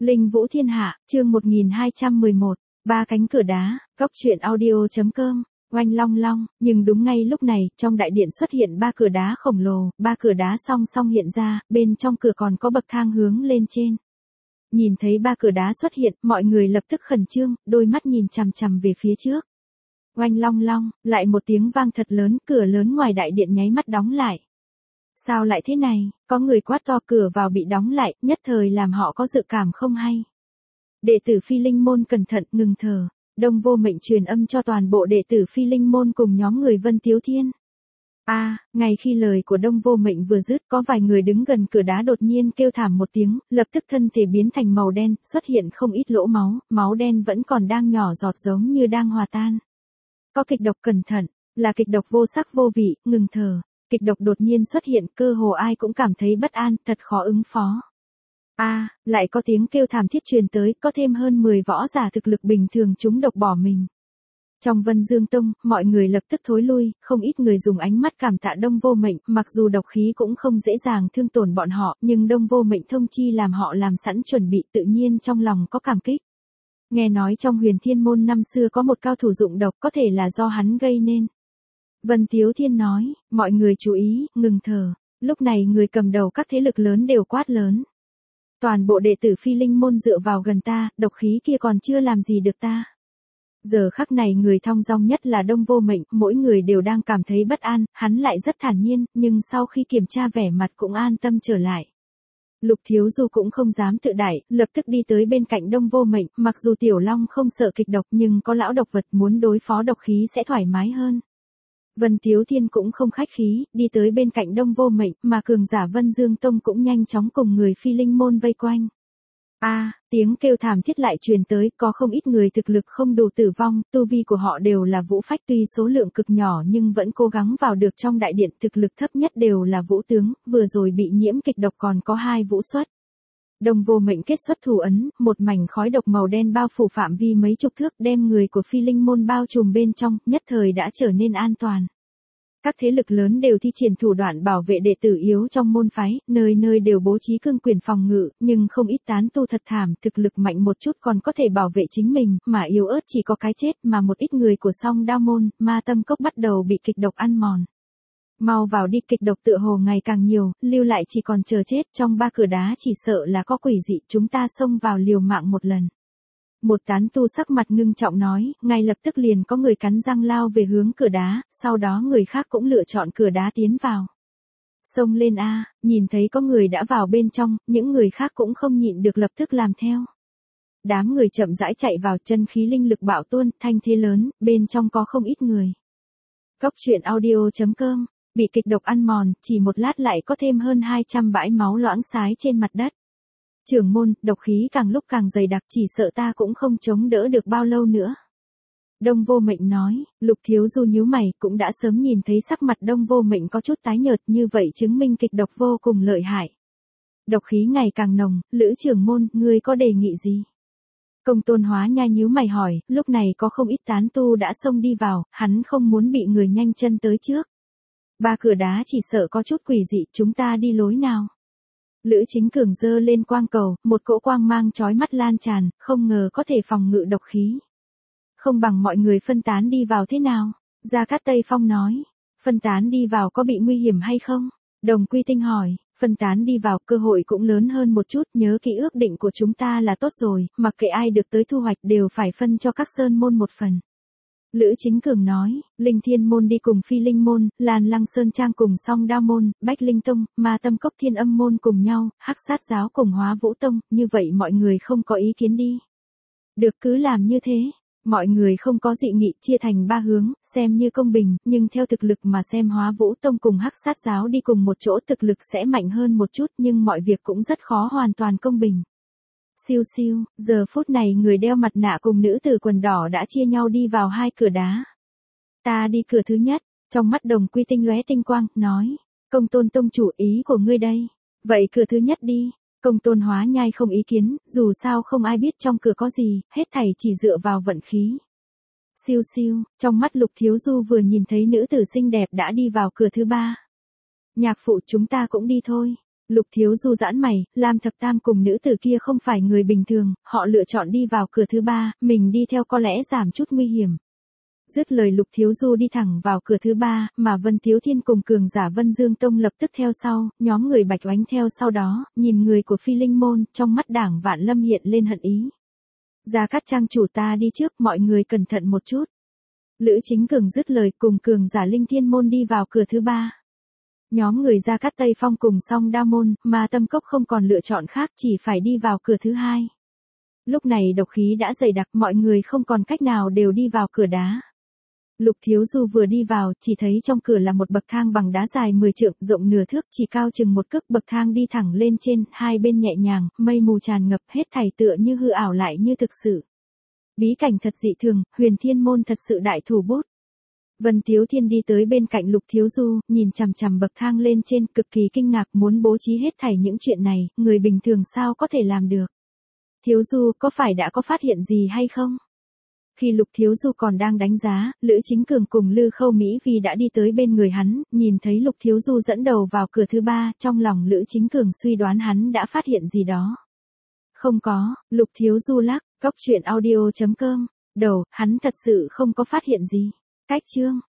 Linh Vũ Thiên Hạ, chương 1211, ba cánh cửa đá, góc truyện audio.com, oanh long long, nhưng đúng ngay lúc này, trong đại điện xuất hiện ba cửa đá khổng lồ, ba cửa đá song song hiện ra, bên trong cửa còn có bậc thang hướng lên trên. Nhìn thấy ba cửa đá xuất hiện, mọi người lập tức khẩn trương, đôi mắt nhìn chằm chằm về phía trước. Oanh long long, lại một tiếng vang thật lớn, cửa lớn ngoài đại điện nháy mắt đóng lại. Sao lại thế này, có người quát to, cửa vào bị đóng lại, nhất thời làm họ có dự cảm không hay. Đệ tử Phi Linh môn cẩn thận, ngừng thở. Đông Vô Mệnh truyền âm cho toàn bộ đệ tử Phi Linh môn cùng nhóm người Vân Tiếu Thiên. Ngay khi lời của Đông Vô Mệnh vừa dứt, có vài người đứng gần cửa đá đột nhiên kêu thảm một tiếng, lập tức thân thể biến thành màu đen, xuất hiện không ít lỗ máu, máu đen vẫn còn đang nhỏ giọt giống như đang hòa tan. Có kịch độc, cẩn thận, là kịch độc vô sắc vô vị, ngừng thở. Kịch độc đột nhiên xuất hiện, cơ hồ ai cũng cảm thấy bất an, thật khó ứng phó. Lại có tiếng kêu thảm thiết truyền tới, có thêm hơn 10 võ giả thực lực bình thường trúng độc bỏ mình. Trong Vân Dương Tông, mọi người lập tức thối lui, không ít người dùng ánh mắt cảm tạ Đông Vô Mệnh, mặc dù độc khí cũng không dễ dàng thương tổn bọn họ, nhưng Đông Vô Mệnh thông chi làm họ làm sẵn chuẩn bị, tự nhiên trong lòng có cảm kích. Nghe nói trong Huyền Thiên môn năm xưa có một cao thủ dụng độc, có thể là do hắn gây nên. Vân Tiếu Thiên nói, mọi người chú ý, ngừng thở. Lúc này người cầm đầu các thế lực lớn đều quát lớn. Toàn bộ đệ tử Phi Linh môn dựa vào gần ta, độc khí kia còn chưa làm gì được ta. Giờ khắc này người thong dong nhất là Đông Vô Mệnh, mỗi người đều đang cảm thấy bất an, hắn lại rất thản nhiên, nhưng sau khi kiểm tra vẻ mặt cũng an tâm trở lại. Lục Thiếu Du cũng không dám tự đại, lập tức đi tới bên cạnh Đông Vô Mệnh, mặc dù Tiểu Long không sợ kịch độc nhưng có lão độc vật muốn đối phó độc khí sẽ thoải mái hơn. Vân Tiếu Thiên cũng không khách khí, đi tới bên cạnh Đông Vô Mệnh, mà cường giả Vân Dương Tông cũng nhanh chóng cùng người Phi Linh môn vây quanh. Tiếng kêu thảm thiết lại truyền tới, có không ít người thực lực không đủ tử vong, tu vi của họ đều là vũ phách, tuy số lượng cực nhỏ nhưng vẫn cố gắng vào được trong đại điện, thực lực thấp nhất đều là vũ tướng, vừa rồi bị nhiễm kịch độc còn có 2 vũ xuất. Đông Vô Mệnh kết xuất thủ ấn, một mảnh khói độc màu đen bao phủ phạm vi mấy chục thước, đem người của Phi Linh môn bao trùm bên trong, nhất thời đã trở nên an toàn. Các thế lực lớn đều thi triển thủ đoạn bảo vệ đệ tử yếu trong môn phái, nơi nơi đều bố trí cương quyền phòng ngự, nhưng không ít tán tu thật thảm, thực lực mạnh một chút còn có thể bảo vệ chính mình, mà yếu ớt chỉ có cái chết, mà một ít người của Song Đao môn, Ma Tâm Cốc bắt đầu bị kịch độc ăn mòn. Mau vào đi, kịch độc tựa hồ ngày càng nhiều, lưu lại chỉ còn chờ chết, trong ba cửa đá chỉ sợ là có quỷ dị, chúng ta xông vào liều mạng một lần. Một tán tu sắc mặt ngưng trọng nói, ngay lập tức liền có người cắn răng lao về hướng cửa đá, sau đó người khác cũng lựa chọn cửa đá tiến vào. Xông lên nhìn thấy có người đã vào bên trong, những người khác cũng không nhịn được lập tức làm theo. Đám người chậm rãi chạy vào, chân khí linh lực bạo tuôn, thanh thế lớn, bên trong có không ít người. Góc truyện audio.com, bị kịch độc ăn mòn, chỉ một lát lại có thêm hơn 200 bãi máu loãng xái trên mặt đất. Trưởng môn, độc khí càng lúc càng dày đặc, chỉ sợ ta cũng không chống đỡ được bao lâu nữa. Đông Vô Mệnh nói, Lục Thiếu Du nhíu mày, cũng đã sớm nhìn thấy sắc mặt Đông Vô Mệnh có chút tái nhợt, như vậy chứng minh kịch độc vô cùng lợi hại. Độc khí ngày càng nồng, Lữ trưởng môn, ngươi có đề nghị gì? Công Tôn Hóa Nhai nhíu mày hỏi, lúc này có không ít tán tu đã xông đi vào, hắn không muốn bị người nhanh chân tới trước. Ba cửa đá chỉ sợ có chút quỷ dị, chúng ta đi lối nào? Lữ Chính Cường giơ lên quang cầu, một cỗ quang mang chói mắt lan tràn, không ngờ có thể phòng ngự độc khí. Không bằng mọi người phân tán đi vào thế nào? Gia Cát Tây Phong nói, phân tán đi vào có bị nguy hiểm hay không? Đồng Quy Tinh hỏi, phân tán đi vào, cơ hội cũng lớn hơn một chút, nhớ kỹ ước định của chúng ta là tốt rồi, mặc kệ ai được tới thu hoạch đều phải phân cho các sơn môn một phần. Lữ Chính Cường nói, Linh Thiên môn đi cùng Phi Linh môn, Lan Lăng Sơn Trang cùng Song Đao môn, Bách Linh Tông, Ma Tâm Cốc Thiên Âm môn cùng nhau, Hắc Sát giáo cùng Hóa Vũ Tông, như vậy mọi người không có ý kiến đi. Được, cứ làm như thế. Mọi người không có dị nghị, chia thành 3 hướng, xem như công bình, nhưng theo thực lực mà xem Hóa Vũ Tông cùng Hắc Sát giáo đi cùng một chỗ thực lực sẽ mạnh hơn một chút, nhưng mọi việc cũng rất khó hoàn toàn công bình. Siêu siêu, giờ phút này người đeo mặt nạ cùng nữ tử quần đỏ đã chia nhau đi vào 2 cửa đá. Ta đi cửa thứ nhất, trong mắt Đồng Quy Tinh lóe tinh quang, nói, Công Tôn tông chủ, ý của ngươi đây. Vậy cửa thứ nhất đi. Công Tôn Hóa Nhai không ý kiến, dù sao không ai biết trong cửa có gì, hết thảy chỉ dựa vào vận khí. Siêu siêu, trong mắt Lục Thiếu Du vừa nhìn thấy nữ tử xinh đẹp đã đi vào cửa thứ 3. Nhạc phụ, chúng ta cũng đi thôi. Lục Thiếu Du giãn mày, Lam Thập Tam cùng nữ tử kia không phải người bình thường, họ lựa chọn đi vào cửa thứ ba, mình đi theo có lẽ giảm chút nguy hiểm. Dứt lời Lục Thiếu Du đi thẳng vào cửa thứ ba, mà Vân Tiếu Thiên cùng cường giả Vân Dương Tông lập tức theo sau, nhóm người Bạch Oánh theo sau đó, nhìn người của Phi Linh Môn, trong mắt Đảng Vạn Lâm hiện lên hận ý. Gia Cát Trang chủ ta đi trước, mọi người cẩn thận một chút. Lữ Chính Cường dứt lời cùng cường giả Linh Thiên Môn đi vào cửa thứ ba. Nhóm người Gia Cát Tây Phong cùng Song Đao Môn, mà Tâm Cốc không còn lựa chọn khác chỉ phải đi vào cửa thứ hai. Lúc này độc khí đã dày đặc, mọi người không còn cách nào đều đi vào cửa đá. Lục Thiếu Du vừa đi vào, chỉ thấy trong cửa là một bậc thang bằng đá dài 10 trượng, rộng nửa thước, chỉ cao chừng một cước, bậc thang đi thẳng lên trên, hai bên nhẹ nhàng, mây mù tràn ngập, hết thảy tựa như hư ảo lại như thực sự. Bí cảnh thật dị thường, Huyền Thiên Môn thật sự đại thủ bút. Vân Tiếu Thiên đi tới bên cạnh Lục Thiếu Du, nhìn chằm chằm bậc thang lên trên, cực kỳ kinh ngạc, muốn bố trí hết thảy những chuyện này, người bình thường sao có thể làm được. Thiếu Du, có phải đã có phát hiện gì hay không? Khi Lục Thiếu Du còn đang đánh giá, Lữ Chính Cường cùng Lư Khâu Mỹ Vi đã đi tới bên người hắn, nhìn thấy Lục Thiếu Du dẫn đầu vào cửa thứ ba, trong lòng Lữ Chính Cường suy đoán hắn đã phát hiện gì đó. Không có, Lục Thiếu Du lắc, cóc truyện audio.com, đầu, hắn thật sự không có phát hiện gì. Cách chương